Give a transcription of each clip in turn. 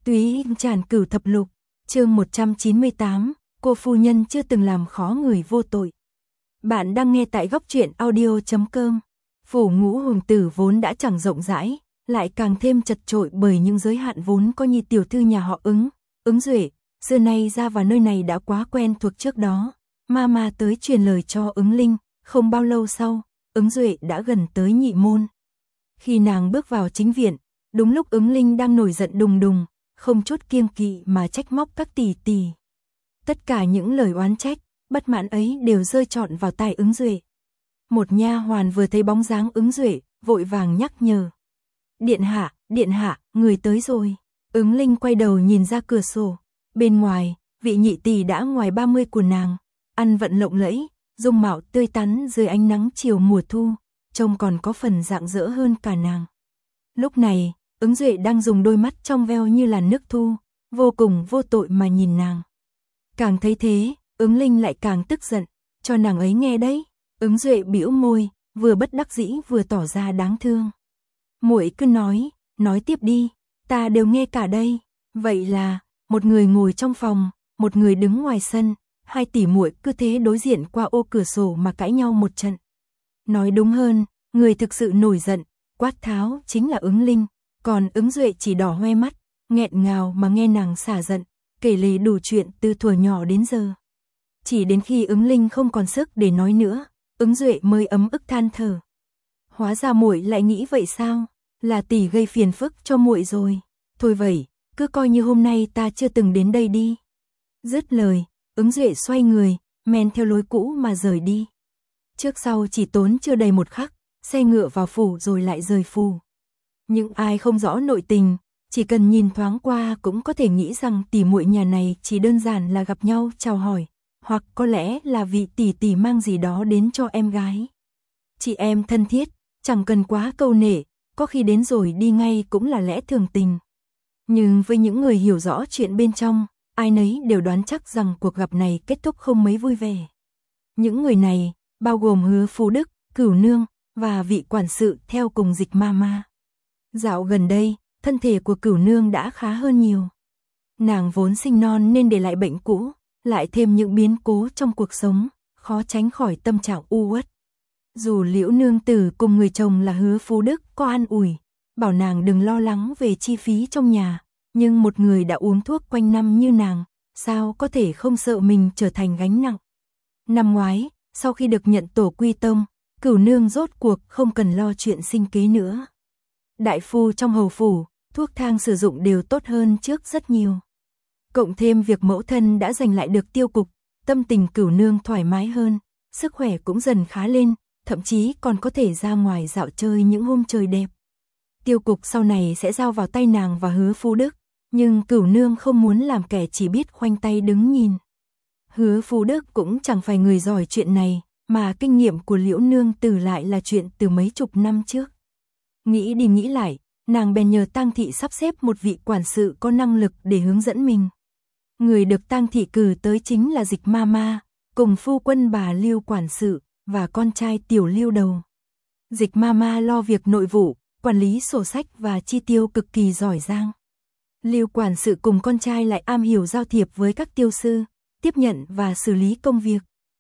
Túy Tràn Cửu Thập Lục, chương 198, cô phu nhân chưa từng làm khó người vô tội. Bạn đang nghe tại góc truyện audio.com. Phủ Ngũ Hoàng tử vốn đã chẳng rộng rãi, lại càng thêm chật chội bởi những giới hạn vốn có như tiểu thư nhà họ Ứng Duệ, xưa nay ra vào nơi này đã quá quen thuộc trước đó. Mama tới truyền lời cho Ứng Linh, không bao lâu sau, Ứng Duệ đã gần tới nhị môn. Khi nàng bước vào chính viện, đúng lúc Ứng Linh đang nổi giận đùng đùng, không chút kiêng kỵ mà trách móc các tỷ tỷ. Tất cả những lời oán trách, bất mãn ấy đều rơi trọn vào tai Ứng Duệ. Một nha hoàn vừa thấy bóng dáng Ứng Duệ, vội vàng nhắc nhở. Điện hạ, người tới rồi. Ứng Linh quay đầu nhìn ra cửa sổ. Bên ngoài, vị nhị tỷ đã ngoài 30 của nàng, ăn vận lộng lẫy, dung mạo tươi tắn dưới ánh nắng chiều mùa thu, trông còn có phần rạng rỡ hơn cả nàng. Lúc này, Ứng Duệ đang dùng đôi mắt trong veo như là nước thu, vô cùng vô tội mà nhìn nàng. Càng thấy thế, Ứng Linh lại càng tức giận, cho nàng ấy nghe đấy. Ứng Duệ bĩu môi, vừa bất đắc dĩ vừa tỏ ra đáng thương. Muội cứ nói tiếp đi, ta đều nghe cả đây. Vậy là, một người ngồi trong phòng, một người đứng ngoài sân, hai tỷ muội cứ thế đối diện qua ô cửa sổ mà cãi nhau một trận. Nói đúng hơn, người thực sự nổi giận, quát tháo chính là Ứng Linh, còn Ứng Duệ chỉ đỏ hoe mắt, nghẹn ngào mà nghe nàng xả giận, kể lể đủ chuyện từ thuở nhỏ đến giờ. Chỉ đến khi Ứng Linh không còn sức để nói nữa, Ứng Duệ mới ấm ức than thở. Hóa ra muội lại nghĩ vậy sao? Là tỷ gây phiền phức cho muội rồi. Thôi vậy, cứ coi như hôm nay ta chưa từng đến đây đi. Dứt lời, Ứng Duệ xoay người, men theo lối cũ mà rời đi. Trước sau chỉ tốn chưa đầy một khắc, xe ngựa vào phủ rồi lại rời phủ. Những ai không rõ nội tình, chỉ cần nhìn thoáng qua cũng có thể nghĩ rằng tỷ muội nhà này chỉ đơn giản là gặp nhau chào hỏi, hoặc có lẽ là vị tỷ tỷ mang gì đó đến cho em gái. Chị em thân thiết, chẳng cần quá câu nệ, có khi đến rồi đi ngay cũng là lẽ thường tình. Nhưng với những người hiểu rõ chuyện bên trong, ai nấy đều đoán chắc rằng cuộc gặp này kết thúc không mấy vui vẻ. Những người này, bao gồm Hứa Phú Đức, Cửu Nương, và vị quản sự theo cùng Dịch Mama. Dạo gần đây, thân thể của Cửu Nương đã khá hơn nhiều. Nàng vốn sinh non nên để lại bệnh cũ, lại thêm những biến cố trong cuộc sống, khó tránh khỏi tâm trạng u uất. Dù Liễu nương tử cùng người chồng là Hứa Phú Đức có an ủi, bảo nàng đừng lo lắng về chi phí trong nhà, nhưng một người đã uống thuốc quanh năm như nàng, sao có thể không sợ mình trở thành gánh nặng. Năm ngoái, sau khi được nhận tổ quy tông, Cửu Nương rốt cuộc không cần lo chuyện sinh kế nữa. Đại phu trong hầu phủ, thuốc thang sử dụng đều tốt hơn trước rất nhiều. Cộng thêm việc mẫu thân đã giành lại được Tiêu Cục, tâm tình Cửu Nương thoải mái hơn, sức khỏe cũng dần khá lên, thậm chí còn có thể ra ngoài dạo chơi những hôm trời đẹp. Tiêu Cục sau này sẽ giao vào tay nàng và Hứa Phú Đức, nhưng Cửu Nương không muốn làm kẻ chỉ biết khoanh tay đứng nhìn. Hứa Phú Đức cũng chẳng phải người giỏi chuyện này, mà kinh nghiệm của Liễu nương tử lại là chuyện từ mấy chục năm trước. Nghĩ đi nghĩ lại, nàng bèn nhờ Tang thị sắp xếp một vị quản sự có năng lực để hướng dẫn mình. Người được Tang thị cử tới chính là Dịch Mama, cùng phu quân bà Lưu quản sự và con trai Tiểu Lưu đầu. Dịch Mama lo việc nội vụ, quản lý sổ sách và chi tiêu cực kỳ giỏi giang. Lưu quản sự cùng con trai lại am hiểu giao thiệp với các tiêu sư, tiếp nhận và xử lý công việc.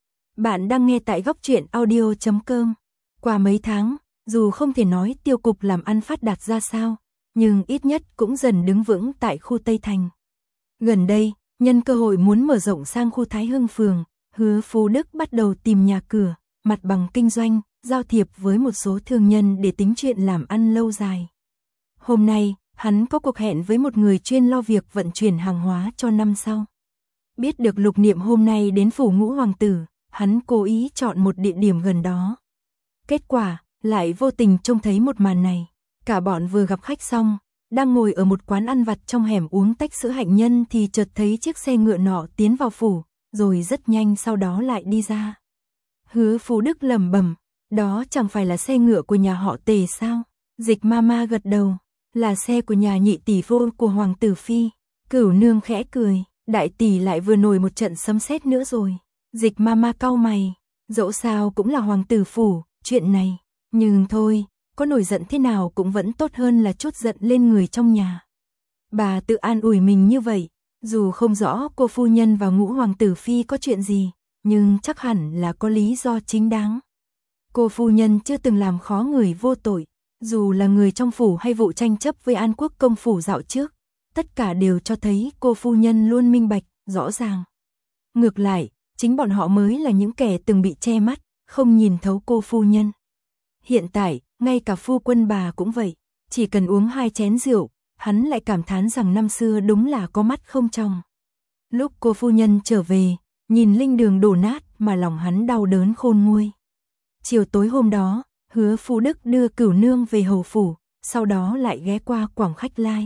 Bạn đang nghe tại góc truyện audio.com. Qua mấy tháng, dù không thể nói Tiêu Cục làm ăn phát đạt ra sao, nhưng ít nhất cũng dần đứng vững tại khu Tây Thành. Gần đây, nhân cơ hội muốn mở rộng sang khu Thái Hưng phường, Hứa Phú Đức bắt đầu tìm nhà cửa, mặt bằng kinh doanh, giao thiệp với một số thương nhân để tính chuyện làm ăn lâu dài. Hôm nay, hắn có cuộc hẹn với một người chuyên lo việc vận chuyển hàng hóa cho năm sau. Biết được Lục Niệm hôm nay đến phủ Ngũ Hoàng tử, hắn cố ý chọn một địa điểm gần đó. Kết quả, lại vô tình trông thấy một màn này. Cả bọn vừa gặp khách xong, đang ngồi ở một quán ăn vặt trong hẻm uống tách sữa hạnh nhân thì chợt thấy chiếc xe ngựa nọ tiến vào phủ, rồi rất nhanh sau đó lại đi ra. Hứa Phú Đức lẩm bẩm, đó chẳng phải là xe ngựa của nhà họ Tề sao? Dịch Mama gật đầu, là xe của nhà nhị tỷ phu của Hoàng tử phi. Cửu Nương khẽ cười, đại tỷ lại vừa nổi một trận sấm sét nữa rồi. Dịch Mama cau mày, dẫu sao cũng là hoàng tử phủ, chuyện này, nhưng thôi, có nổi giận thế nào cũng vẫn tốt hơn là trút giận lên người trong nhà. Bà tự an ủi mình như vậy, dù không rõ cô phu nhân và Ngũ hoàng tử phi có chuyện gì, nhưng chắc hẳn là có lý do chính đáng. Cô phu nhân chưa từng làm khó người vô tội, dù là người trong phủ hay vụ tranh chấp với An Quốc công phủ dạo trước, tất cả đều cho thấy cô phu nhân luôn minh bạch, rõ ràng. Ngược lại, chính bọn họ mới là những kẻ từng bị che mắt, không nhìn thấu cô phu nhân. Hiện tại, ngay cả phu quân bà cũng vậy, chỉ cần uống 2 chén rượu, hắn lại cảm thán rằng năm xưa đúng là có mắt không tròng. Lúc cô phu nhân trở về, nhìn linh đường đổ nát mà lòng hắn đau đớn khôn nguôi. Chiều tối hôm đó, Hứa Phú Đức đưa Cửu Nương về hầu phủ, sau đó lại ghé qua Quảng Khách Lai.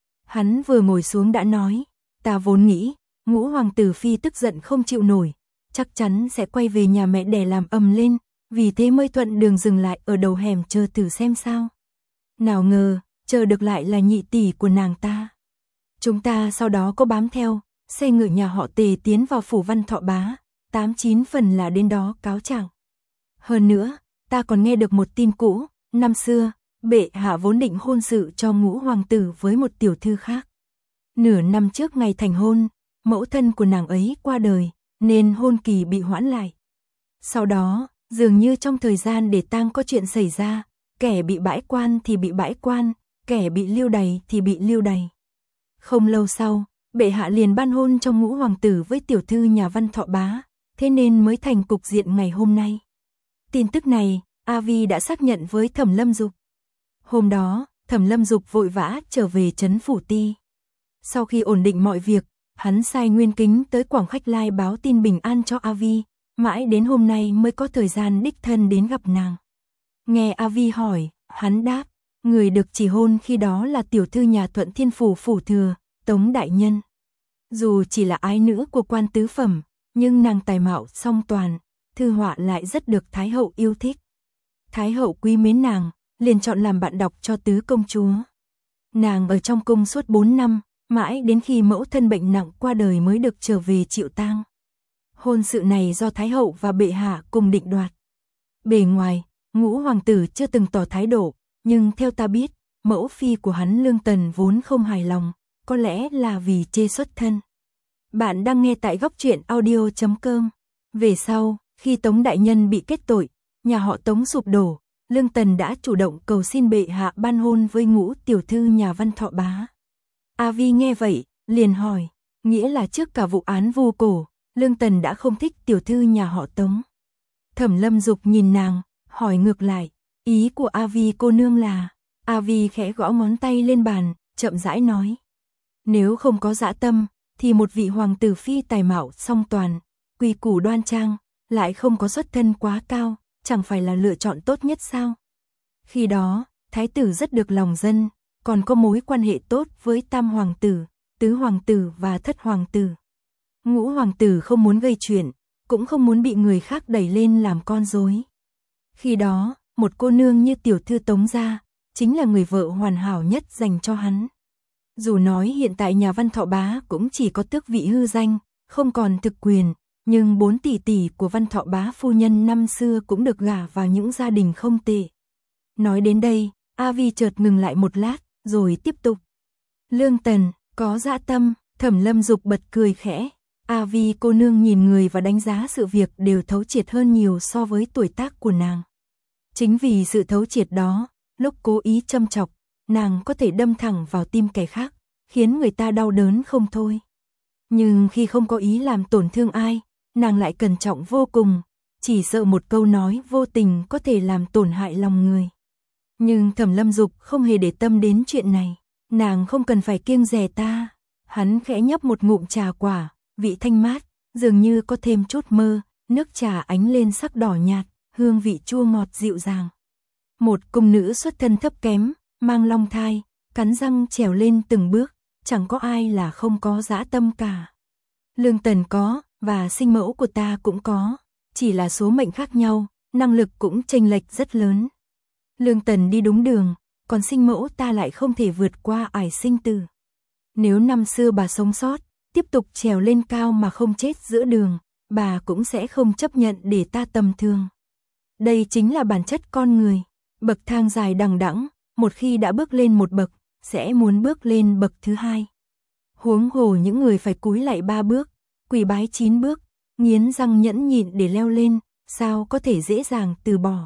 Hắn vừa ngồi xuống đã nói, ta vốn nghĩ, Ngũ hoàng tử phi tức giận không chịu nổi, chắc chắn sẽ quay về nhà mẹ đẻ làm ầm lên, vì thế mới thuận đường dừng lại ở đầu hẻm chờ thử xem sao. Nào ngờ, chờ được lại là nhị tỷ của nàng ta. Chúng ta sau đó có bám theo, xe ngựa nhà họ Tề tiến vào phủ Văn Thọ Bá, 8-9 phần là đến đó cáo trạng. Hơn nữa, ta còn nghe được một tin cũ, năm xưa, bệ hạ vốn định hôn sự cho Ngũ hoàng tử với một tiểu thư khác. Nửa năm trước ngày thành hôn, mẫu thân của nàng ấy qua đời, nên hôn kỳ bị hoãn lại. Sau đó, dường như trong thời gian để tang có chuyện xảy ra, kẻ bị bãi quan thì bị bãi quan, kẻ bị lưu đày thì bị lưu đày. Không lâu sau, bệ hạ liền ban hôn cho Ngũ hoàng tử với tiểu thư nhà Văn Thọ Bá, thế nên mới thành cục diện ngày hôm nay. Tin tức này, A Vi đã xác nhận với Thẩm Lâm Dục. Hôm đó, Thẩm Lâm Dục vội vã trở về trấn Phủ Ti. Sau khi ổn định mọi việc, hắn sai Nguyên Kính tới Quảng Khách Lai báo tin bình an cho A Vi, mãi đến hôm nay mới có thời gian đích thân đến gặp nàng. Nghe A Vi hỏi, hắn đáp, người được chỉ hôn khi đó là tiểu thư nhà Thuận Thiên Phủ phủ thừa, Tống đại nhân. Dù chỉ là ái nữ của quan tứ phẩm, nhưng nàng tài mạo song toàn, thư họa lại rất được Thái hậu yêu thích. Thái hậu quý mến nàng, liền chọn làm bạn đọc cho tứ công chúa. Nàng ở trong cung suốt 4 năm, mãi đến khi mẫu thân bệnh nặng qua đời mới được trở về chịu tang. Hôn sự này do Thái hậu và bệ hạ cùng định đoạt. Bề ngoài, Ngũ hoàng tử chưa từng tỏ thái độ, nhưng theo ta biết, mẫu phi của hắn Lương Tần vốn không hài lòng, có lẽ là vì chê xuất thân. Bạn đang nghe tại góc truyện audio.com. Về sau, khi Tống đại nhân bị kết tội, nhà họ Tống sụp đổ, Lương Tần đã chủ động cầu xin bệ hạ ban hôn với Ngũ tiểu thư nhà Văn Thọ Bá. A Vi nghe vậy, liền hỏi, nghĩa là trước cả vụ án vu cổ, Lương Tần đã không thích tiểu thư nhà họ Tống. Thẩm Lâm Dục nhìn nàng, hỏi ngược lại, ý của A Vi cô nương là? A Vi khẽ gõ ngón tay lên bàn, chậm rãi nói, nếu không có dã tâm, thì một vị hoàng tử phi tài mạo song toàn, quy củ đoan trang, lại không có xuất thân quá cao, chẳng phải là lựa chọn tốt nhất sao? Khi đó, thái tử rất được lòng dân, còn có mối quan hệ tốt với tam hoàng tử, tứ hoàng tử và thất hoàng tử. Ngũ hoàng tử không muốn gây chuyện, cũng không muốn bị người khác đẩy lên làm con rối. Khi đó, một cô nương như tiểu thư Tống gia, chính là người vợ hoàn hảo nhất dành cho hắn. Dù nói hiện tại nhà Văn Thọ Bá cũng chỉ có tước vị hư danh, không còn thực quyền, nhưng 4 tỷ tỷ của Văn Thọ Bá phu nhân năm xưa cũng được gả vào những gia đình không tệ. Nói đến đây, A Vi chợt ngừng lại một lát, rồi tiếp tục. Lương Tần, có dã tâm, Thẩm Lâm Dục bật cười khẽ. A Vi cô nương nhìn người và đánh giá sự việc đều thấu triệt hơn nhiều so với tuổi tác của nàng. Chính vì sự thấu triệt đó, lúc cố ý châm chọc, nàng có thể đâm thẳng vào tim kẻ khác, khiến người ta đau đớn không thôi. Nhưng khi không có ý làm tổn thương ai, nàng lại cẩn trọng vô cùng, chỉ sợ một câu nói vô tình có thể làm tổn hại lòng người. Nhưng Thẩm Lâm Dục không hề để tâm đến chuyện này, nàng không cần phải kiêng dè ta. Hắn khẽ nhấp một ngụm trà quả, vị thanh mát, dường như có thêm chút mơ, nước trà ánh lên sắc đỏ nhạt, hương vị chua ngọt dịu dàng. Một cung nữ xuất thân thấp kém, mang long thai, cắn răng trèo lên từng bước, chẳng có ai là không có dã tâm cả. Lương Tần có, và sinh mẫu của ta cũng có, chỉ là số mệnh khác nhau, năng lực cũng chênh lệch rất lớn. Lương Tần đi đúng đường, còn sinh mẫu ta lại không thể vượt qua ải sinh tử. Nếu năm xưa bà sống sót, tiếp tục trèo lên cao mà không chết giữa đường, bà cũng sẽ không chấp nhận để ta tầm thường. Đây chính là bản chất con người, bậc thang dài đằng đẵng, một khi đã bước lên một bậc, sẽ muốn bước lên bậc thứ hai. Huống hồ những người phải cúi lạy 3 bước, quỳ bái 9 bước, nghiến răng nhẫn nhịn để leo lên, sao có thể dễ dàng từ bỏ.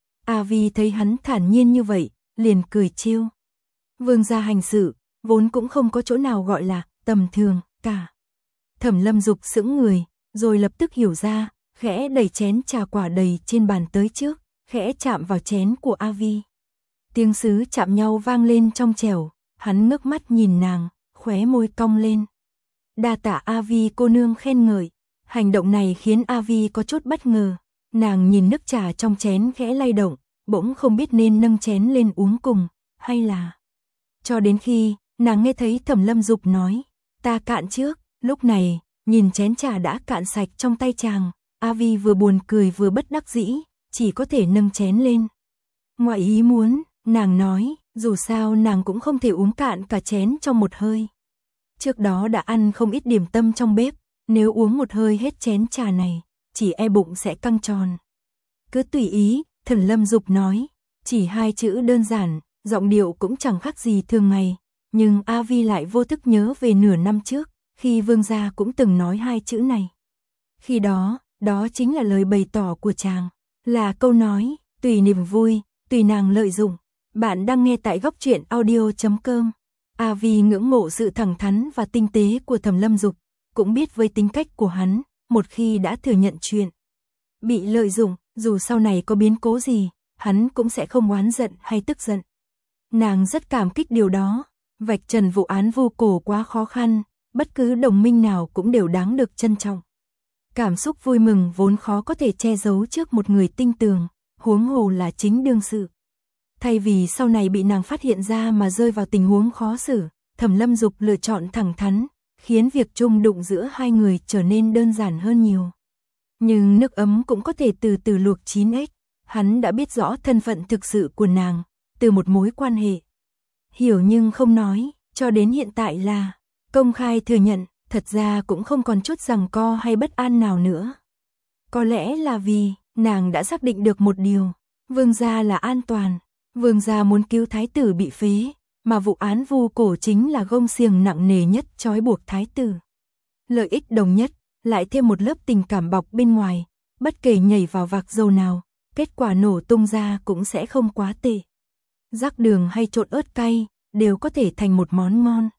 A Vi thấy hắn thản nhiên như vậy, liền cười trêu. Vương gia hành sự, vốn cũng không có chỗ nào gọi là tầm thường cả. Thẩm Lâm Dục sững người, rồi lập tức hiểu ra, khẽ đẩy chén trà quả đầy trên bàn tới trước, khẽ chạm vào chén của A Vi. Tiếng sứ chạm nhau vang lên trong trẻo, hắn ngước mắt nhìn nàng, khóe môi cong lên. Đa tạ A Vi cô nương khen ngợi, hành động này khiến A Vi có chút bất ngờ. Nàng nhìn nước trà trong chén khẽ lay động, bỗng không biết nên nâng chén lên uống cùng, hay là... Cho đến khi, nàng nghe thấy Thẩm Lâm Dục nói, ta cạn trước, lúc này, nhìn chén trà đã cạn sạch trong tay chàng, A Vi vừa buồn cười vừa bất đắc dĩ, chỉ có thể nâng chén lên. Ngoại ý muốn, nàng nói, dù sao nàng cũng không thể uống cạn cả chén trong một hơi. Trước đó đã ăn không ít điểm tâm trong bếp, nếu uống một hơi hết chén trà này, chỉ e bụng sẽ căng tròn. Cứ tùy ý, Thẩm Lâm Dục nói, chỉ 2 chữ đơn giản, giọng điệu cũng chẳng khác gì thường ngày, nhưng A Vi lại vô thức nhớ về nửa năm trước, khi vương gia cũng từng nói 2 chữ này. Khi đó, đó chính là lời bày tỏ của chàng, là câu nói, tùy niềm vui, tùy nàng lợi dụng. Bạn đang nghe tại góc truyện audio.com. A Vi ngưỡng mộ sự thẳng thắn và tinh tế của Thẩm Lâm Dục, cũng biết với tính cách của hắn, một khi đã thừa nhận chuyện bị lợi dụng, dù sau này có biến cố gì, hắn cũng sẽ không oán giận hay tức giận. Nàng rất cảm kích điều đó, vạch trần vụ án vu cổ quá khó khăn, bất cứ đồng minh nào cũng đều đáng được trân trọng. Cảm xúc vui mừng vốn khó có thể che giấu trước một người tinh tường, huống hồ là chính đương sự. Thay vì sau này bị nàng phát hiện ra mà rơi vào tình huống khó xử, Thẩm Lâm Dục lựa chọn thẳng thắn, khiến việc chung đụng giữa hai người trở nên đơn giản hơn nhiều. Nhưng nước ấm cũng có thể từ từ luộc chín ếch, hắn đã biết rõ thân phận thực sự của nàng, từ một mối quan hệ hiểu nhưng không nói, cho đến hiện tại là công khai thừa nhận, thật ra cũng không còn chút giằng co hay bất an nào nữa. Có lẽ là vì nàng đã xác định được một điều, vương gia là an toàn, vương gia muốn cứu thái tử bị phế, mà vụ án vu cổ chính là gông xiềng nặng nề nhất trói buộc thái tử. Lợi ích đồng nhất, lại thêm một lớp tình cảm bọc bên ngoài, bất kể nhảy vào vạc dầu nào, kết quả nổ tung ra cũng sẽ không quá tệ. Rắc đường hay trộn ớt cay, đều có thể thành một món ngon.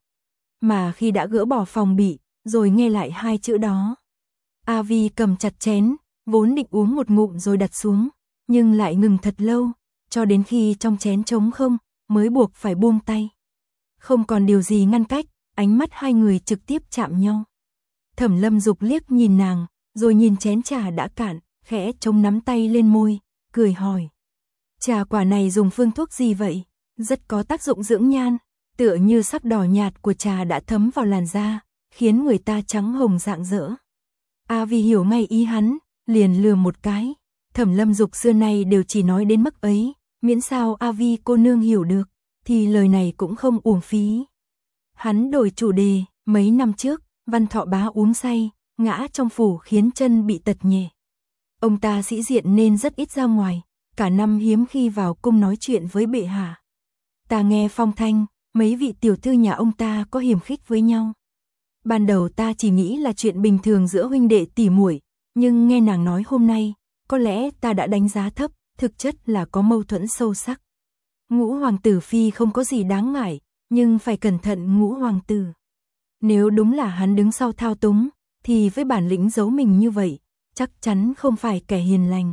Mà khi đã gỡ bỏ phòng bị, rồi nghe lại 2 chữ đó, A Vi cầm chặt chén, vốn định uống một ngụm rồi đặt xuống, nhưng lại ngừng thật lâu, cho đến khi trong chén trống không, mới buộc phải buông tay. Không còn điều gì ngăn cách, ánh mắt hai người trực tiếp chạm nhau. Thẩm Lâm Dục liếc nhìn nàng, rồi nhìn chén trà đã cạn, khẽ chống nắm tay lên môi, cười hỏi. Trà quả này dùng phương thuốc gì vậy? Rất có tác dụng dưỡng nhan, tựa như sắc đỏ nhạt của trà đã thấm vào làn da, khiến người ta trắng hồng rạng rỡ. A Vi hiểu ngay ý hắn, liền lừa một cái. Thẩm Lâm Dục xưa nay đều chỉ nói đến mức ấy, miễn sao A Vi cô nương hiểu được, thì lời này cũng không uổng phí. Hắn đổi chủ đề, mấy năm trước, Văn Thọ Bá uống say, ngã trong phủ khiến chân bị tật nhẹ. Ông ta sĩ diện nên rất ít ra ngoài, cả năm hiếm khi vào cung nói chuyện với bệ hạ. Ta nghe phong thanh, mấy vị tiểu thư nhà ông ta có hiềm khích với nhau. Ban đầu ta chỉ nghĩ là chuyện bình thường giữa huynh đệ tỉ muội, nhưng nghe nàng nói hôm nay, có lẽ ta đã đánh giá thấp, thực chất là có mâu thuẫn sâu sắc. Ngũ hoàng tử phi không có gì đáng ngại, nhưng phải cẩn thận Ngũ hoàng tử. Nếu đúng là hắn đứng sau thao túng, thì với bản lĩnh giấu mình như vậy, chắc chắn không phải kẻ hiền lành.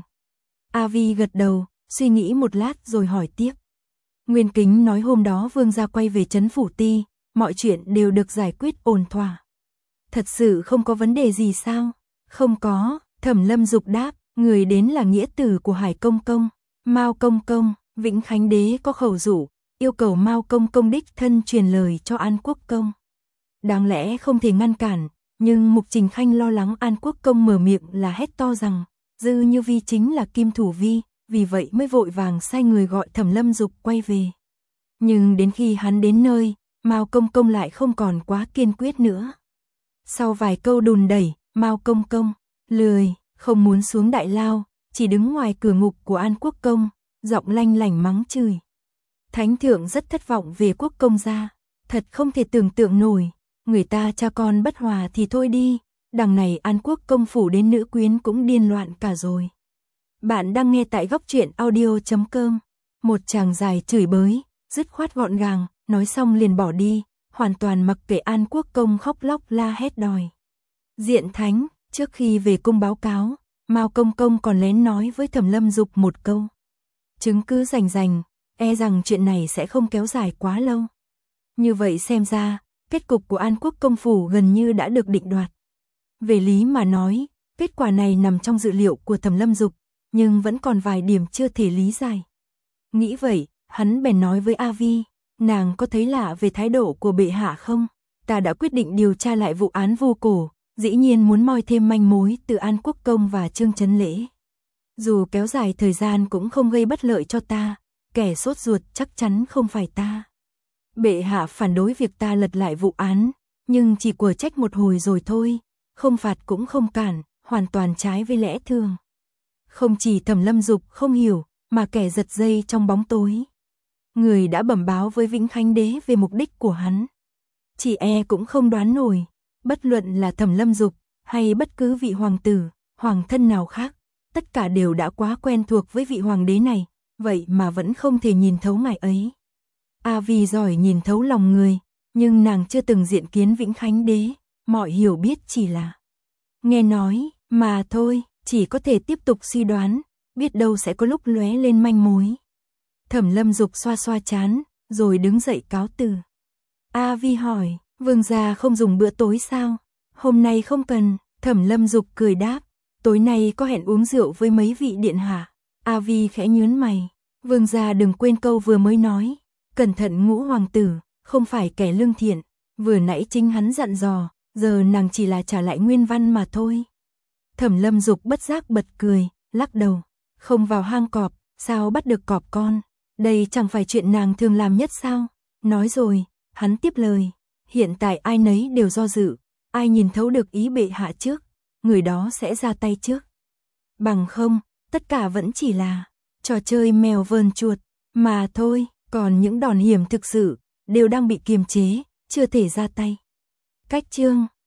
A Vi gật đầu, suy nghĩ một lát rồi hỏi tiếp. Nguyên Kính nói hôm đó vương gia quay về trấn Phủ Ti, mọi chuyện đều được giải quyết ổn thỏa. Thật sự không có vấn đề gì sao? Không có, Thẩm Lâm Dục đáp, người đến là nghĩa tử của Hải Công Công, Mao Công Công. Vĩnh Khánh Đế có khẩu dụ, yêu cầu Mao Công Công đích thân truyền lời cho An Quốc Công. Đáng lẽ không thể ngăn cản, nhưng Mục Trình Khanh lo lắng An Quốc Công mở miệng là hét to rằng, Dư Như Vi chính là Kim Thủ Vi, vì vậy mới vội vàng sai người gọi Thẩm Lâm Dục quay về. Nhưng đến khi hắn đến nơi, Mao Công Công lại không còn quá kiên quyết nữa. Sau vài câu đùn đẩy, Mao Công Công lười, không muốn xuống đại lao, chỉ đứng ngoài cửa ngục của An Quốc Công, giọng lanh lảnh mắng chửi. Thánh thượng rất thất vọng về quốc công gia, thật không thể tưởng tượng nổi, người ta cha con bất hòa thì thôi đi, đằng này An Quốc công phủ đến nữ quyến cũng điên loạn cả rồi. Bạn đang nghe tại góc truyện audio.com. Một chàng dài chửi bới, dứt khoát gọn gàng, nói xong liền bỏ đi, hoàn toàn mặc kệ An Quốc công khóc lóc la hét đòi. Diện thánh, trước khi về cung báo cáo, Mao công công còn lén nói với Thẩm Lâm Dục một câu. Chứng cứ rành rành, e rằng chuyện này sẽ không kéo dài quá lâu. Như vậy xem ra, kết cục của An Quốc công phủ gần như đã được định đoạt. Về lý mà nói, kết quả này nằm trong dự liệu của Thẩm Lâm Dục, nhưng vẫn còn vài điểm chưa thể lý giải. Nghĩ vậy, hắn bèn nói với A Vi, nàng có thấy lạ về thái độ của bệ hạ không? Ta đã quyết định điều tra lại vụ án Vu Cổ, dĩ nhiên muốn moi thêm manh mối từ An Quốc công và Trương Chấn Lễ. Dù kéo dài thời gian cũng không gây bất lợi cho ta, kẻ sốt ruột chắc chắn không phải ta. Bệ hạ phản đối việc ta lật lại vụ án, nhưng chỉ quở trách một hồi rồi thôi, không phạt cũng không cản, hoàn toàn trái với lẽ thường. Không chỉ Thẩm Lâm Dục không hiểu, mà kẻ giật dây trong bóng tối. Người đã bẩm báo với Vĩnh Khánh đế về mục đích của hắn. Chỉ e cũng không đoán nổi, bất luận là Thẩm Lâm Dục hay bất cứ vị hoàng tử, hoàng thân nào khác, tất cả đều đã quá quen thuộc với vị hoàng đế này, vậy mà vẫn không thể nhìn thấu ngài ấy. A Vi giỏi nhìn thấu lòng người, nhưng nàng chưa từng diện kiến Vĩnh Khánh đế, mọi hiểu biết chỉ là nghe nói, mà thôi, chỉ có thể tiếp tục suy đoán, biết đâu sẽ có lúc lóe lên manh mối. Thẩm Lâm Dục xoa xoa trán, rồi đứng dậy cáo từ. A Vi hỏi, vương gia không dùng bữa tối sao? Hôm nay không cần, Thẩm Lâm Dục cười đáp, tối nay có hẹn uống rượu với mấy vị điện hạ. A Vi khẽ nhướng mày, vương gia đừng quên câu vừa mới nói, cẩn thận Ngũ hoàng tử, không phải kẻ lương thiện, vừa nãy chính hắn dặn dò, giờ nàng chỉ là trả lại nguyên văn mà thôi. Thẩm Lâm Dục bất giác bật cười, lắc đầu, không vào hang cọp, sao bắt được cọp con, đây chẳng phải chuyện nàng thường làm nhất sao? Nói rồi, hắn tiếp lời, hiện tại ai nấy đều do dự, ai nhìn thấu được ý bệ hạ trước, người đó sẽ ra tay trước. Bằng không, tất cả vẫn chỉ là trò chơi mèo vờn chuột, mà thôi, còn những đòn hiểm thực sự, đều đang bị kiềm chế, chưa thể ra tay. Cách chương